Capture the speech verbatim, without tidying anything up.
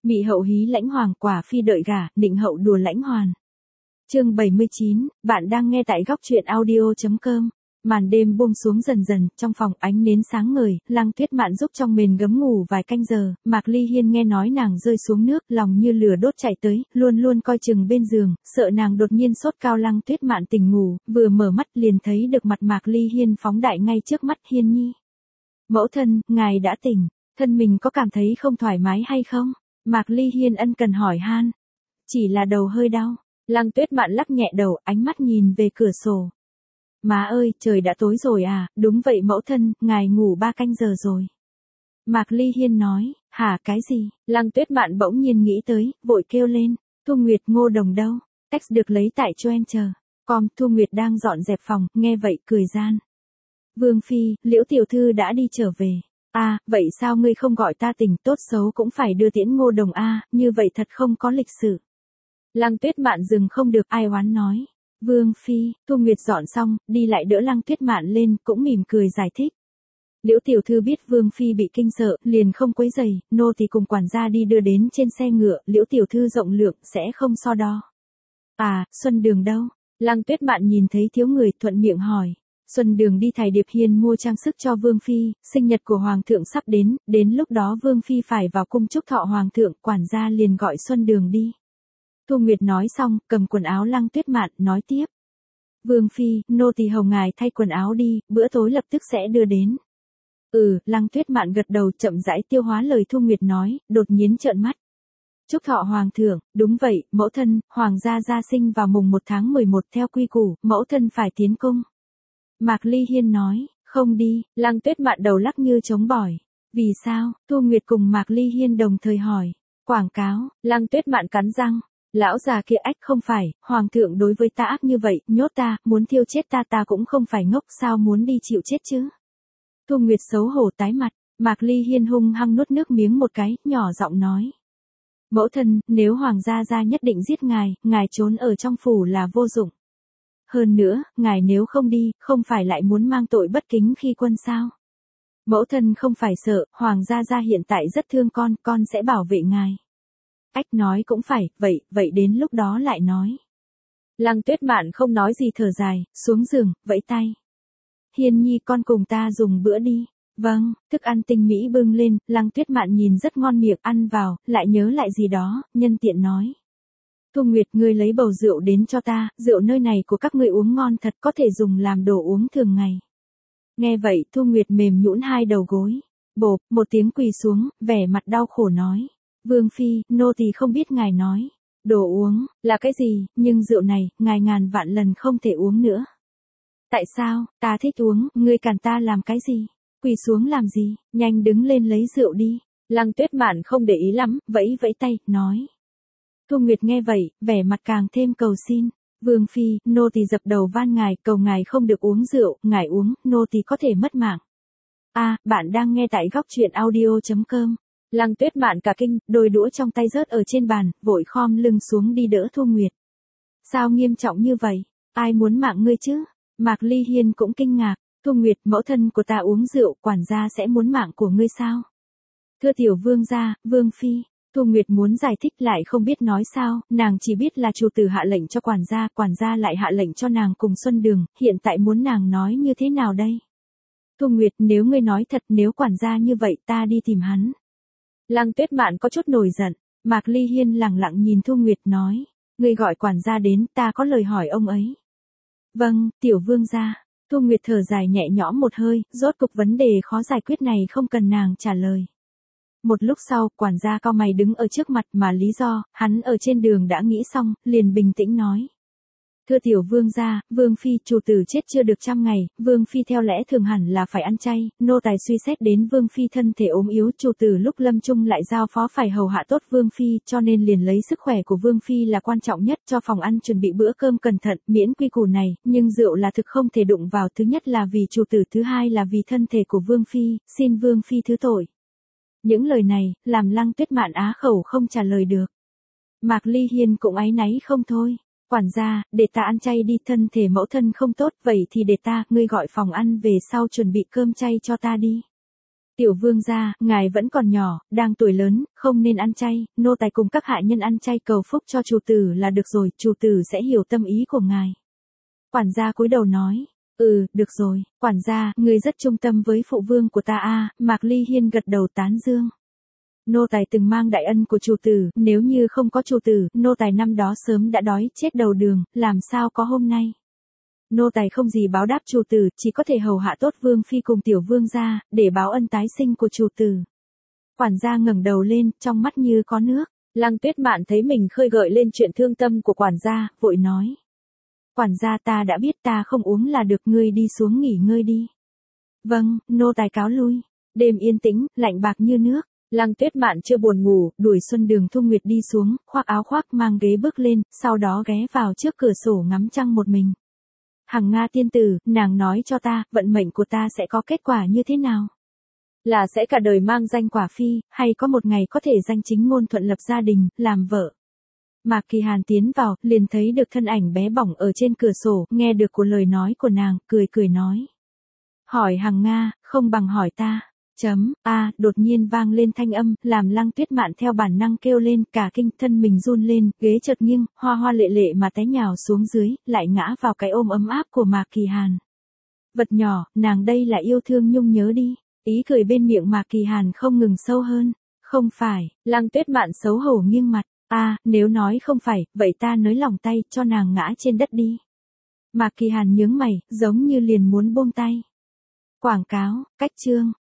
Mị hậu hí lãnh hoàng, quả phi đợi gả, định hậu đùa lãnh hoàn. Chương bảy mươi chín, bạn đang nghe tại góc truyện audio chấm com. Màn đêm buông xuống dần dần, trong phòng ánh nến sáng ngời, Lăng Tuyết Mạn giúp trong mền gấm ngủ vài canh giờ, Mạc Ly Hiên nghe nói nàng rơi xuống nước, lòng như lửa đốt chạy tới, luôn luôn coi chừng bên giường, sợ nàng đột nhiên sốt cao. Lăng Tuyết Mạn tỉnh ngủ, vừa mở mắt liền thấy được mặt Mạc Ly Hiên phóng đại ngay trước mắt. Hiên nhi. Mẫu thân, ngài đã tỉnh, thân mình có cảm thấy không thoải mái hay không? Mạc Ly Hiên ân cần hỏi han. Chỉ là đầu hơi đau. Lăng Tuyết Mạn lắc nhẹ đầu, ánh mắt nhìn về cửa sổ. Má ơi, trời đã tối rồi à, đúng vậy mẫu thân, ngài ngủ ba canh giờ rồi. Mạc Ly Hiên nói, hả cái gì? Lăng Tuyết Mạn bỗng nhiên nghĩ tới, vội kêu lên, Thu Nguyệt Ngô Đồng đâu? Text được lấy tại Twitter. Com, Thu Nguyệt đang dọn dẹp phòng, nghe vậy cười gian. Vương Phi, Liễu tiểu thư đã đi trở về. À, vậy sao ngươi không gọi ta tỉnh, tốt xấu cũng phải đưa tiễn Ngô Đồng a, à, như vậy thật không có lịch sự. Lăng Tuyết Mạn dừng không được, ai oán nói. Vương Phi, Thu Nguyệt dọn xong, đi lại đỡ Lăng Tuyết Mạn lên, cũng mỉm cười giải thích. Liễu tiểu thư biết Vương Phi bị kinh sợ, liền không quấy rầy, nô thì cùng quản gia đi đưa đến trên xe ngựa, Liễu tiểu thư rộng lượng, sẽ không so đo. À, Xuân Đường đâu? Lăng Tuyết Mạn nhìn thấy thiếu người, thuận miệng hỏi. Xuân Đường đi Thái Điệp Hiên mua trang sức cho Vương Phi, sinh nhật của Hoàng thượng sắp đến, đến lúc đó Vương Phi phải vào cung chúc thọ Hoàng thượng, quản gia liền gọi Xuân Đường đi. Thu Nguyệt nói xong, cầm quần áo Lăng Tuyết Mạn, nói tiếp. Vương Phi, nô tỳ hầu ngài thay quần áo đi, bữa tối lập tức sẽ đưa đến. Ừ, Lăng Tuyết Mạn gật đầu, chậm rãi tiêu hóa lời Thu Nguyệt nói, đột nhiên trợn mắt. Chúc thọ Hoàng thượng, đúng vậy, mẫu thân, Hoàng gia gia sinh vào mùng một tháng mười một theo quy củ, mẫu thân phải tiến cung. Mạc Ly Hiên nói, không đi. Lăng Tuyết Mạn đầu lắc như trống bỏi. Vì sao? Thu Nguyệt cùng Mạc Ly Hiên đồng thời hỏi. Quảng cáo. Lăng Tuyết Mạn cắn răng. Lão già kia ách, không phải, Hoàng thượng đối với ta ác như vậy, nhốt ta, muốn thiêu chết ta, ta cũng không phải ngốc, sao muốn đi chịu chết chứ? Thu Nguyệt xấu hổ tái mặt, Mạc Ly Hiên hung hăng nuốt nước miếng một cái, nhỏ giọng nói. Mẫu thân, nếu Hoàng gia gia nhất định giết ngài, ngài trốn ở trong phủ là vô dụng. Hơn nữa, ngài nếu không đi, không phải lại muốn mang tội bất kính khi quân sao? Mẫu thân không phải sợ, Hoàng gia gia hiện tại rất thương con, con sẽ bảo vệ ngài. Ách nói cũng phải, vậy, vậy đến lúc đó lại nói. Lăng Tuyết Mạn không nói gì, thở dài, xuống giường, vẫy tay. Hiên nhi, con cùng ta dùng bữa đi. Vâng, thức ăn tinh mỹ bưng lên, Lăng Tuyết Mạn nhìn rất ngon miệng, ăn vào, lại nhớ lại gì đó, nhân tiện nói. Thu Nguyệt, ngươi lấy bầu rượu đến cho ta, rượu nơi này của các ngươi uống ngon thật, có thể dùng làm đồ uống thường ngày. Nghe vậy, Thu Nguyệt mềm nhũn hai đầu gối. Bộp, một tiếng quỳ xuống, vẻ mặt đau khổ nói. Vương Phi, nô tỳ không biết ngài nói. Đồ uống, là cái gì, nhưng rượu này, ngài ngàn vạn lần không thể uống nữa. Tại sao, ta thích uống, ngươi cản ta làm cái gì? Quỳ xuống làm gì, nhanh đứng lên lấy rượu đi. Lăng Tuyết Mạn không để ý lắm, vẫy vẫy tay, nói. Thu Nguyệt nghe vậy, vẻ mặt càng thêm cầu xin. Vương Phi, nô tỳ dập đầu van ngài, cầu ngài không được uống rượu, ngài uống, nô tỳ có thể mất mạng. À, bạn đang nghe tại góc truyện audio chấm com. Lăng Tuyết Mạn cả kinh, đôi đũa trong tay rớt ở trên bàn, vội khom lưng xuống đi đỡ Thu Nguyệt. Sao nghiêm trọng như vậy? Ai muốn mạng ngươi chứ? Mạc Ly Hiên cũng kinh ngạc. Thu Nguyệt, mẫu thân của ta uống rượu, quản gia sẽ muốn mạng của ngươi sao? Thưa tiểu vương gia, Vương Phi. Thu Nguyệt muốn giải thích lại không biết nói sao, nàng chỉ biết là chủ tử hạ lệnh cho quản gia, quản gia lại hạ lệnh cho nàng cùng Xuân Đường, hiện tại muốn nàng nói như thế nào đây? Thu Nguyệt, nếu ngươi nói thật, nếu quản gia như vậy ta đi tìm hắn. Lăng Tuyết Mạn có chút nổi giận, Mạc Ly Hiên lặng lặng nhìn Thu Nguyệt nói, ngươi gọi quản gia đến, ta có lời hỏi ông ấy. Vâng, tiểu vương gia. Thu Nguyệt thở dài nhẹ nhõm một hơi, rốt cục vấn đề khó giải quyết này không cần nàng trả lời. Một lúc sau, quản gia cau mày đứng ở trước mặt, mà lý do, hắn ở trên đường đã nghĩ xong, liền bình tĩnh nói. Thưa tiểu vương gia, Vương Phi, chủ tử chết chưa được trăm ngày, Vương Phi theo lẽ thường hẳn là phải ăn chay, nô tài suy xét đến Vương Phi thân thể ốm yếu, chủ tử lúc lâm chung lại giao phó phải hầu hạ tốt Vương Phi, cho nên liền lấy sức khỏe của Vương Phi là quan trọng nhất, cho phòng ăn chuẩn bị bữa cơm cẩn thận, miễn quy củ này, nhưng rượu là thực không thể đụng vào, thứ nhất là vì chủ tử, thứ hai là vì thân thể của Vương Phi, xin Vương Phi thứ tội. Những lời này, làm Lăng Tuyết Mạn á khẩu không trả lời được. Mạc Ly Hiên cũng áy náy không thôi. Quản gia, để ta ăn chay đi, thân thể mẫu thân không tốt, vậy thì để ta, ngươi gọi phòng ăn về sau chuẩn bị cơm chay cho ta đi. Tiểu vương gia, ngài vẫn còn nhỏ, đang tuổi lớn, không nên ăn chay, nô tài cùng các hạ nhân ăn chay cầu phúc cho chủ tử là được rồi, chủ tử sẽ hiểu tâm ý của ngài. Quản gia cúi đầu nói, ừ, được rồi, quản gia, ngươi rất trung tâm với phụ vương của ta a. Mạc Ly Hiên gật đầu tán dương. Nô tài từng mang đại ân của chủ tử, nếu như không có chủ tử, nô tài năm đó sớm đã đói chết đầu đường, làm sao có hôm nay. Nô tài không gì báo đáp chủ tử, chỉ có thể hầu hạ tốt vương phi cùng tiểu vương gia, để báo ân tái sinh của chủ tử. Quản gia ngẩng đầu lên, trong mắt như có nước. Lăng Tuyết Mạn thấy mình khơi gợi lên chuyện thương tâm của quản gia, vội nói. Quản gia, ta đã biết, ta không uống là được, ngươi đi xuống nghỉ ngơi đi. Vâng, nô tài cáo lui. Đêm yên tĩnh, lạnh bạc như nước. Lăng Tuyết Mạn chưa buồn ngủ, đuổi Xuân Đường Thu Nguyệt đi xuống, khoác áo khoác mang ghế bước lên, sau đó ghé vào trước cửa sổ ngắm trăng một mình. Hằng Nga tiên tử, nàng nói cho ta, vận mệnh của ta sẽ có kết quả như thế nào? Là sẽ cả đời mang danh quả phi, hay có một ngày có thể danh chính ngôn thuận lập gia đình, làm vợ? Mạc Kỳ Hàn tiến vào, liền thấy được thân ảnh bé bỏng ở trên cửa sổ, nghe được của lời nói của nàng, cười cười nói. Hỏi Hằng Nga, không bằng hỏi ta. Chấm, a, đột nhiên vang lên thanh âm, làm Lăng Tuyết Mạn theo bản năng kêu lên, cả kinh, thân mình run lên, ghế chợt nghiêng, hoa hoa lệ lệ mà té nhào xuống dưới, lại ngã vào cái ôm ấm áp của Mạc Kỳ Hàn. Vật nhỏ, nàng đây là yêu thương nhung nhớ đi. Ý cười bên miệng Mạc Kỳ Hàn không ngừng sâu hơn. Không phải, Lăng Tuyết Mạn xấu hổ nghiêng mặt. A, nếu nói không phải, vậy ta nới lỏng tay, cho nàng ngã trên đất đi. Mạc Kỳ Hàn nhướng mày, giống như liền muốn buông tay. Quảng cáo, cách chương.